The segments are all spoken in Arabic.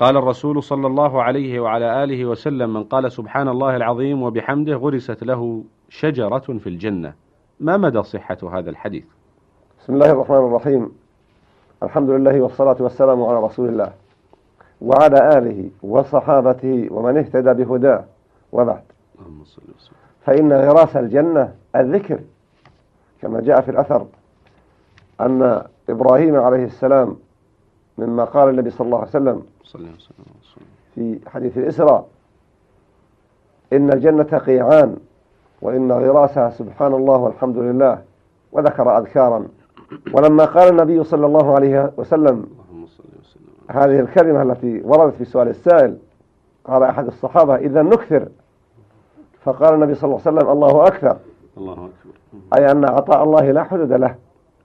قال الرسول صلى الله عليه وعلى آله وسلم: من قال سبحان الله العظيم وبحمده غرست له شجرة في الجنة. ما مدى صحة هذا الحديث؟ بسم الله الرحمن الرحيم. الحمد لله والصلاة والسلام على رسول الله وعلى آله وصحابته ومن اهتدى بهداه، وبعد. فإن غراس الجنة الذكر، كما جاء في الأثر أن إبراهيم عليه السلام مما قال النبي صلى الله عليه وسلم في حديث الإسراء: إن الجنة قيعان وإن غراسها سبحان الله والحمد لله، وذكر أذكارا. ولما قال النبي صلى الله عليه وسلم هذه الكلمة التي وردت في سؤال السائل، قال أحد الصحابة: إذا نكثر. فقال النبي صلى الله عليه وسلم: الله أكثر. أي أن عطاء الله لا حدود له،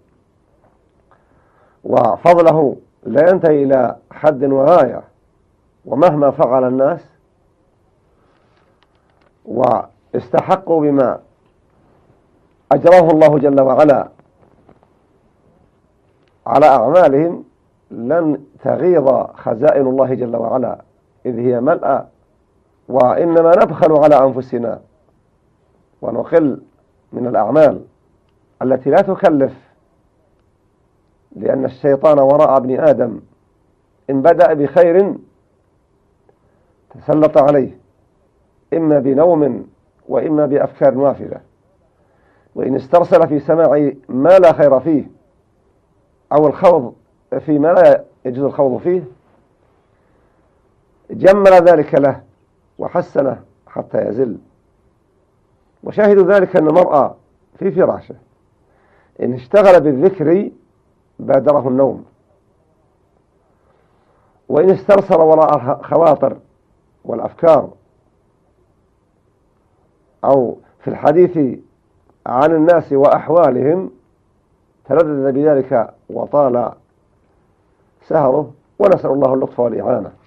وفضله لا ينتهي إلى حد وغاية، ومهما فعل الناس واستحقوا بما أجراه الله جل وعلا على أعمالهم لن تغيض خزائن الله جل وعلا، إذ هي ملأى. وإنما نبخل على أنفسنا ونقل من الأعمال التي لا تكلف، لأن الشيطان وراء ابن آدم إن بدأ بخير تسلط عليه، إما بنوم وإما بأفكار نافذة، وإن استرسل في سماع ما لا خير فيه أو الخوض فيما لا يجوز الخوض فيه جمل ذلك له وحسنه حتى يزل. وشاهد ذلك أن المرأة في فراشه إن اشتغل بالذكر بادره النوم، وإن استرسل وراء الخواطر والأفكار أو في الحديث عن الناس وأحوالهم تلذذ بذلك وطال سهره، ونسأل الله اللطف والإعانة.